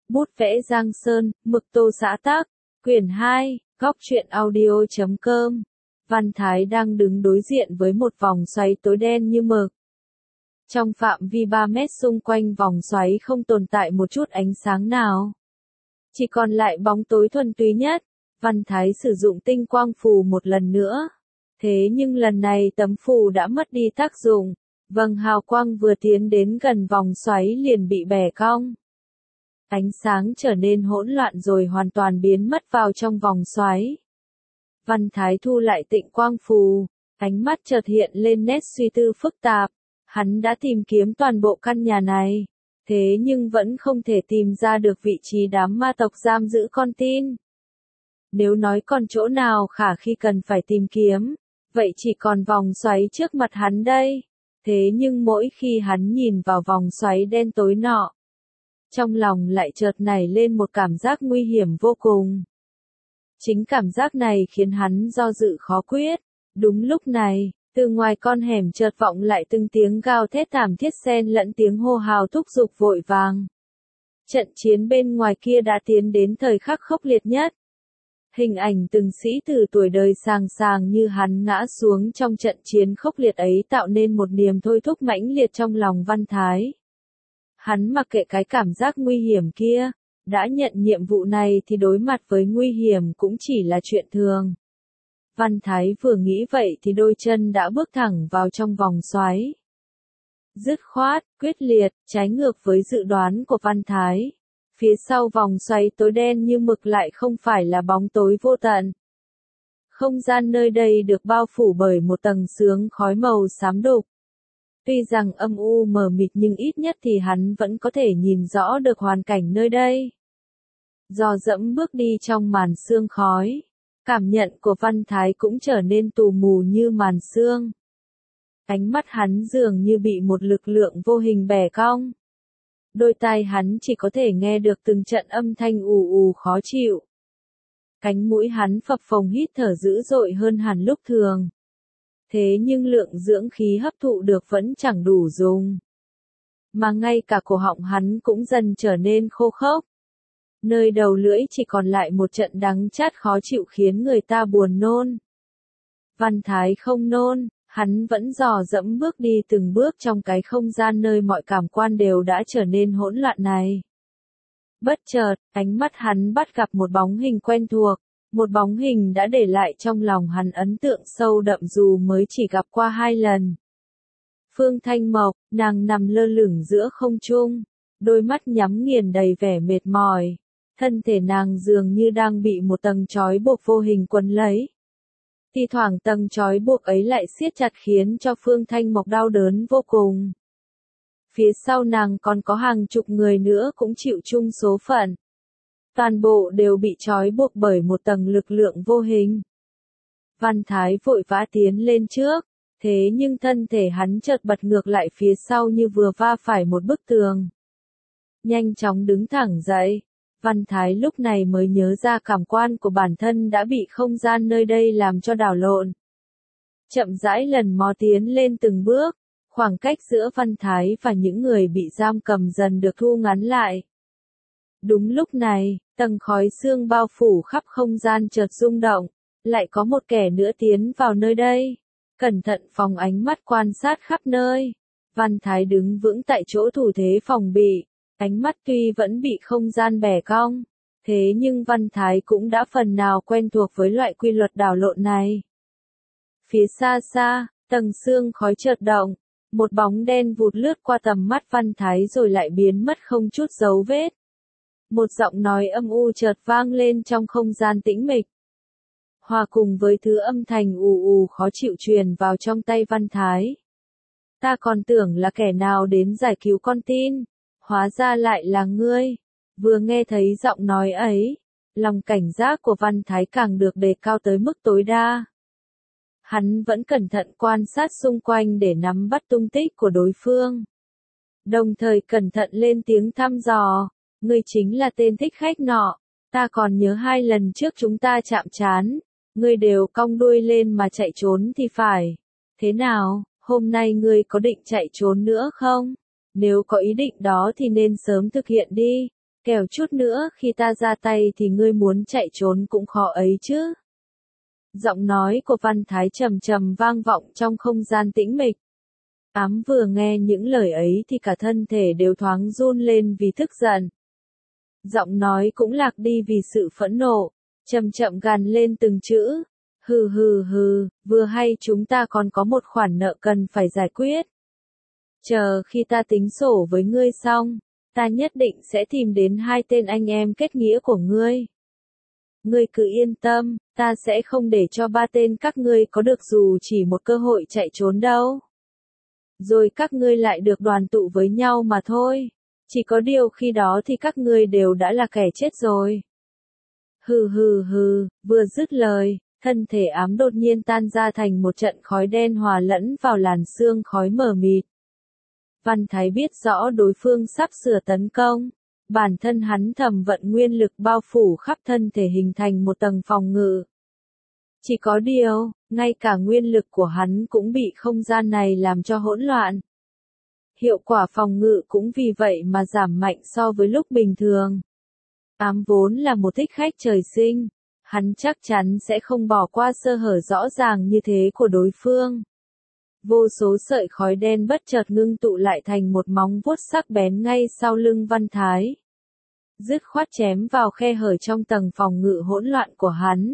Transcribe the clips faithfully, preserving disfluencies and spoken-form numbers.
Bút vẽ Giang Sơn, mực tô xã tác, quyển hai, góc truyện audio chấm com. Văn Thái đang đứng đối diện với một vòng xoáy tối đen như mực. Trong phạm vi ba mét xung quanh vòng xoáy không tồn tại một chút ánh sáng nào. Chỉ còn lại bóng tối thuần túy nhất. Văn Thái sử dụng tinh quang phù một lần nữa. Thế nhưng lần này tấm phù đã mất đi tác dụng. Vầng hào quang vừa tiến đến gần vòng xoáy liền bị bẻ cong. Ánh sáng trở nên hỗn loạn rồi hoàn toàn biến mất vào trong vòng xoáy. Văn Thái thu lại tịnh quang phù, ánh mắt chợt hiện lên nét suy tư phức tạp. Hắn đã tìm kiếm toàn bộ căn nhà này, thế nhưng vẫn không thể tìm ra được vị trí đám ma tộc giam giữ con tin. Nếu nói còn chỗ nào khả khi cần phải tìm kiếm, vậy chỉ còn vòng xoáy trước mặt hắn đây. Thế nhưng mỗi khi hắn nhìn vào vòng xoáy đen tối nọ, trong lòng lại chợt nảy lên một cảm giác nguy hiểm vô cùng. Chính cảm giác này khiến hắn do dự khó quyết. Đúng lúc này, từ ngoài con hẻm chợt vọng lại từng tiếng gào thét thảm thiết xen lẫn tiếng hô hào thúc giục vội vàng. Trận chiến bên ngoài kia đã tiến đến thời khắc khốc liệt nhất. Hình ảnh từng sĩ tử tuổi đời sàng sàng như hắn ngã xuống trong trận chiến khốc liệt ấy tạo nên một niềm thôi thúc mãnh liệt trong lòng Văn Thái. Hắn mặc kệ cái cảm giác nguy hiểm kia, đã nhận nhiệm vụ này thì đối mặt với nguy hiểm cũng chỉ là chuyện thường. Văn Thái vừa nghĩ vậy thì đôi chân đã bước thẳng vào trong vòng xoáy. Dứt khoát, quyết liệt, trái ngược với dự đoán của Văn Thái. Phía sau vòng xoáy tối đen như mực lại không phải là bóng tối vô tận. Không gian nơi đây được bao phủ bởi một tầng sương khói màu xám đục. Tuy rằng âm u mờ mịt nhưng ít nhất thì hắn vẫn có thể nhìn rõ được hoàn cảnh nơi đây. Dò dẫm bước đi trong màn sương khói, cảm nhận của Văn Thái cũng trở nên tù mù như màn sương. Ánh mắt hắn dường như bị một lực lượng vô hình bẻ cong. Đôi tai hắn chỉ có thể nghe được từng trận âm thanh ù ù khó chịu. Cánh mũi hắn phập phồng hít thở dữ dội hơn hẳn lúc thường. Thế nhưng lượng dưỡng khí hấp thụ được vẫn chẳng đủ dùng. Mà ngay cả cổ họng hắn cũng dần trở nên khô khốc. Nơi đầu lưỡi chỉ còn lại một trận đắng chát khó chịu khiến người ta buồn nôn. Văn Thái không nôn, hắn vẫn dò dẫm bước đi từng bước trong cái không gian nơi mọi cảm quan đều đã trở nên hỗn loạn này. Bất chợt, ánh mắt hắn bắt gặp một bóng hình quen thuộc, một bóng hình đã để lại trong lòng hắn ấn tượng sâu đậm dù mới chỉ gặp qua hai lần. Phương Thanh Mộc, nàng nằm lơ lửng giữa không trung, đôi mắt nhắm nghiền đầy vẻ mệt mỏi. Thân thể nàng dường như đang bị một tầng trói buộc vô hình quấn lấy. Thì thoảng tầng trói buộc ấy lại siết chặt khiến cho Phương Thanh Mộc đau đớn vô cùng. Phía sau nàng còn có hàng chục người nữa cũng chịu chung số phận. Toàn bộ đều bị trói buộc bởi một tầng lực lượng vô hình. Văn Thái vội vã tiến lên trước, thế nhưng thân thể hắn chợt bật ngược lại phía sau như vừa va phải một bức tường. Nhanh chóng đứng thẳng dậy. Văn Thái lúc này mới nhớ ra cảm quan của bản thân đã bị không gian nơi đây làm cho đảo lộn. Chậm rãi lần mò tiến lên từng bước, khoảng cách giữa Văn Thái và những người bị giam cầm dần được thu ngắn lại. Đúng lúc này, tầng khói sương bao phủ khắp không gian chợt rung động, lại có một kẻ nữa tiến vào nơi đây. Cẩn thận phóng ánh mắt quan sát khắp nơi. Văn Thái đứng vững tại chỗ thủ thế phòng bị. Ánh mắt tuy vẫn bị không gian bẻ cong, thế nhưng Văn Thái cũng đã phần nào quen thuộc với loại quy luật đảo lộn này. Phía xa xa, tầng sương khói chợt động, một bóng đen vụt lướt qua tầm mắt Văn Thái rồi lại biến mất không chút dấu vết. Một giọng nói âm u chợt vang lên trong không gian tĩnh mịch. Hòa cùng với thứ âm thanh ù ù khó chịu truyền vào trong tay Văn Thái. Ta còn tưởng là kẻ nào đến giải cứu con tin. Hóa ra lại là ngươi. Vừa nghe thấy giọng nói ấy, lòng cảnh giác của Văn Thái càng được đề cao tới mức tối đa. Hắn vẫn cẩn thận quan sát xung quanh để nắm bắt tung tích của đối phương. Đồng thời cẩn thận lên tiếng thăm dò, ngươi chính là tên thích khách nọ, ta còn nhớ hai lần trước chúng ta chạm trán, ngươi đều cong đuôi lên mà chạy trốn thì phải. Thế nào, hôm nay ngươi có định chạy trốn nữa không? Nếu có ý định đó thì nên sớm thực hiện đi, kẻo chút nữa khi ta ra tay thì ngươi muốn chạy trốn cũng khó ấy chứ. Giọng nói của Văn Thái trầm trầm vang vọng trong không gian tĩnh mịch. Ám vừa nghe những lời ấy thì cả thân thể đều thoáng run lên vì tức giận. Giọng nói cũng lạc đi vì sự phẫn nộ, chậm chậm gằn lên từng chữ. Hừ hừ hừ, vừa hay chúng ta còn có một khoản nợ cần phải giải quyết. Chờ khi ta tính sổ với ngươi xong, ta nhất định sẽ tìm đến hai tên anh em kết nghĩa của ngươi. Ngươi cứ yên tâm, ta sẽ không để cho ba tên các ngươi có được dù chỉ một cơ hội chạy trốn đâu. Rồi các ngươi lại được đoàn tụ với nhau mà thôi. Chỉ có điều khi đó thì các ngươi đều đã là kẻ chết rồi. Hừ hừ hừ, vừa dứt lời, thân thể ám đột nhiên tan ra thành một trận khói đen hòa lẫn vào làn sương khói mờ mịt. Văn Thái biết rõ đối phương sắp sửa tấn công. Bản thân hắn thầm vận nguyên lực bao phủ khắp thân thể hình thành một tầng phòng ngự. Chỉ có điều, ngay cả nguyên lực của hắn cũng bị không gian này làm cho hỗn loạn. Hiệu quả phòng ngự cũng vì vậy mà giảm mạnh so với lúc bình thường. Ám vốn là một thích khách trời sinh, hắn chắc chắn sẽ không bỏ qua sơ hở rõ ràng như thế của đối phương. Vô số sợi khói đen bất chợt ngưng tụ lại thành một móng vuốt sắc bén ngay sau lưng Văn Thái. Dứt khoát chém vào khe hở trong tầng phòng ngự hỗn loạn của hắn.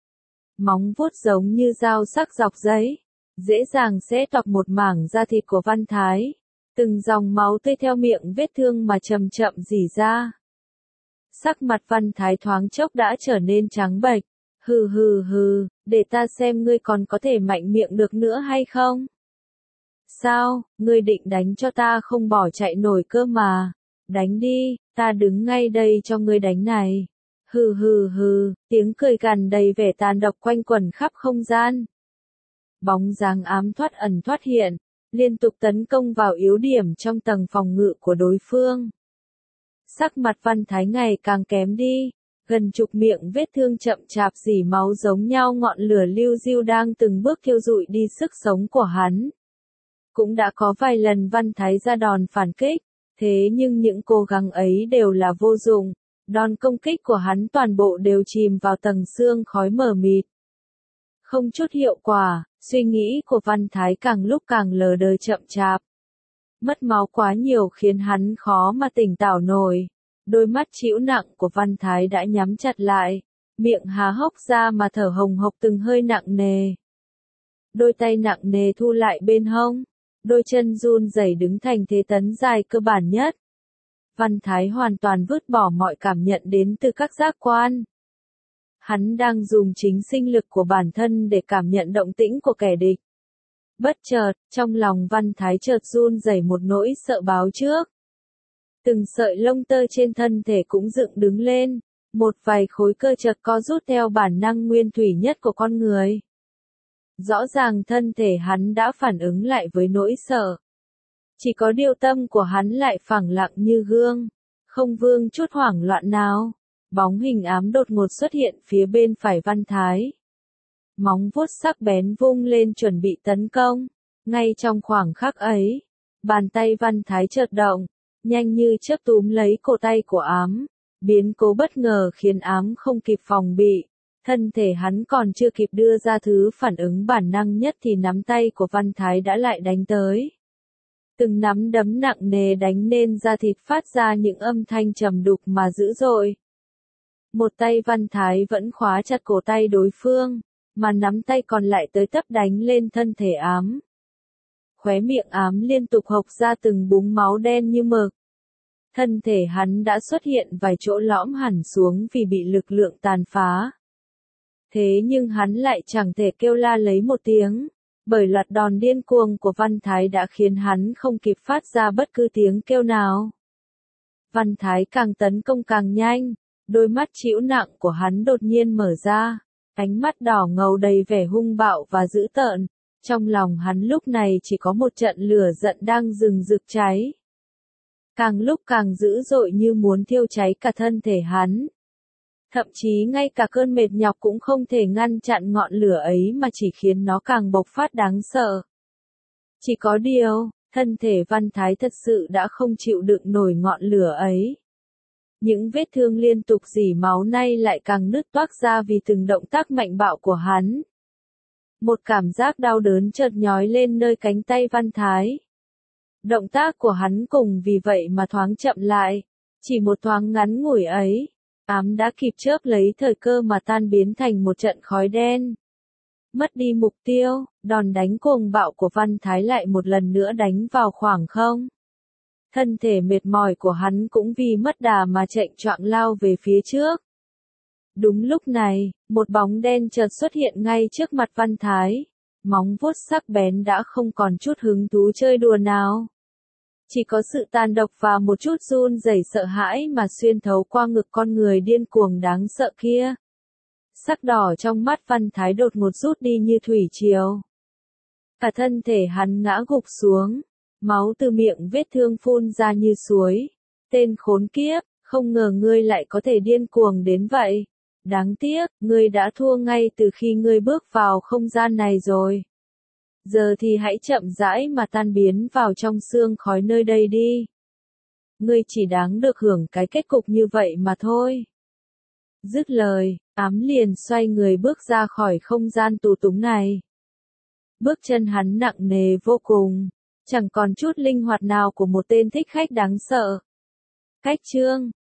Móng vuốt giống như dao sắc dọc giấy, dễ dàng xé toạc một mảng da thịt của Văn Thái. Từng dòng máu tươi theo miệng vết thương mà chậm chậm rỉ ra. Sắc mặt Văn Thái thoáng chốc đã trở nên trắng bệch. Hừ hừ hừ, để ta xem ngươi còn có thể mạnh miệng được nữa hay không? Sao, ngươi định đánh cho ta không bỏ chạy nổi cơ mà. Đánh đi, ta đứng ngay đây cho ngươi đánh này. Hừ hừ hừ, tiếng cười gằn đầy vẻ tàn độc quanh quẩn khắp không gian. Bóng dáng ám thoát ẩn thoát hiện, liên tục tấn công vào yếu điểm trong tầng phòng ngự của đối phương. Sắc mặt Văn Thái ngày càng kém đi, gần chục miệng vết thương chậm chạp rỉ máu giống nhau ngọn lửa lưu diêu đang từng bước thiêu rụi đi sức sống của hắn. Cũng đã có vài lần Văn Thái ra đòn phản kích, thế nhưng những cố gắng ấy đều là vô dụng, đòn công kích của hắn toàn bộ đều chìm vào tầng sương khói mờ mịt. Không chút hiệu quả, suy nghĩ của Văn Thái càng lúc càng lờ đờ chậm chạp. Mất máu quá nhiều khiến hắn khó mà tỉnh táo nổi. Đôi mắt trĩu nặng của Văn Thái đã nhắm chặt lại, miệng há hốc ra mà thở hồng hộc từng hơi nặng nề. Đôi tay nặng nề thu lại bên hông, đôi chân run rẩy đứng thành thế tấn dài cơ bản nhất. Văn Thái hoàn toàn vứt bỏ mọi cảm nhận đến từ các giác quan. Hắn đang dùng chính sinh lực của bản thân để cảm nhận động tĩnh của kẻ địch. Bất chợt, trong lòng Văn Thái chợt run rẩy một nỗi sợ báo trước. Từng sợi lông tơ trên thân thể cũng dựng đứng lên, một vài khối cơ chợt co rút theo bản năng nguyên thủy nhất của con người. Rõ ràng thân thể hắn đã phản ứng lại với nỗi sợ. Chỉ có điều tâm của hắn lại phẳng lặng như gương, không vương chút hoảng loạn nào. Bóng hình ám đột ngột xuất hiện phía bên phải Văn Thái. Móng vuốt sắc bén vung lên chuẩn bị tấn công. Ngay trong khoảng khắc ấy, bàn tay Văn Thái chợt động, nhanh như chớp túm lấy cổ tay của ám. Biến cố bất ngờ khiến ám không kịp phòng bị. Thân thể hắn còn chưa kịp đưa ra thứ phản ứng bản năng nhất thì nắm tay của Văn Thái đã lại đánh tới. Từng nắm đấm nặng nề đánh nên da thịt phát ra những âm thanh trầm đục mà dữ dội. Một tay Văn Thái vẫn khóa chặt cổ tay đối phương, mà nắm tay còn lại tới tấp đánh lên thân thể ám. Khóe miệng ám liên tục hộc ra từng búng máu đen như mực. Thân thể hắn đã xuất hiện vài chỗ lõm hẳn xuống vì bị lực lượng tàn phá. Thế nhưng hắn lại chẳng thể kêu la lấy một tiếng, bởi loạt đòn điên cuồng của Văn Thái đã khiến hắn không kịp phát ra bất cứ tiếng kêu nào. Văn Thái càng tấn công càng nhanh, đôi mắt trĩu nặng của hắn đột nhiên mở ra, ánh mắt đỏ ngầu đầy vẻ hung bạo và dữ tợn, trong lòng hắn lúc này chỉ có một trận lửa giận đang rừng rực cháy. Càng lúc càng dữ dội như muốn thiêu cháy cả thân thể hắn. Thậm chí ngay cả cơn mệt nhọc cũng không thể ngăn chặn ngọn lửa ấy mà chỉ khiến nó càng bộc phát đáng sợ. Chỉ có điều, thân thể Văn Thái thật sự đã không chịu đựng nổi ngọn lửa ấy. Những vết thương liên tục rỉ máu nay lại càng nứt toác ra vì từng động tác mạnh bạo của hắn. Một cảm giác đau đớn chợt nhói lên nơi cánh tay Văn Thái. Động tác của hắn cùng vì vậy mà thoáng chậm lại. Chỉ một thoáng ngắn ngủi ấy, ám đã kịp chớp lấy thời cơ mà tan biến thành một trận khói đen. Mất đi mục tiêu, đòn đánh cuồng bạo của Văn Thái lại một lần nữa đánh vào khoảng không. Thân thể mệt mỏi của hắn cũng vì mất đà mà chạy choạng lao về phía trước. Đúng lúc này, một bóng đen chợt xuất hiện ngay trước mặt Văn Thái. Móng vuốt sắc bén đã không còn chút hứng thú chơi đùa nào. Chỉ có sự tàn độc và một chút run rẩy sợ hãi mà xuyên thấu qua ngực con người điên cuồng đáng sợ kia. Sắc đỏ trong mắt Văn Thái đột ngột rút đi như thủy triều. Cả thân thể hắn ngã gục xuống. Máu từ miệng vết thương phun ra như suối. Tên khốn kiếp, không ngờ ngươi lại có thể điên cuồng đến vậy. Đáng tiếc, ngươi đã thua ngay từ khi ngươi bước vào không gian này rồi. Giờ thì hãy chậm rãi mà tan biến vào trong xương khói nơi đây đi. Ngươi chỉ đáng được hưởng cái kết cục như vậy mà thôi. Dứt lời, ám liền xoay người bước ra khỏi không gian tù túng này. Bước chân hắn nặng nề vô cùng. Chẳng còn chút linh hoạt nào của một tên thích khách đáng sợ. Cách chương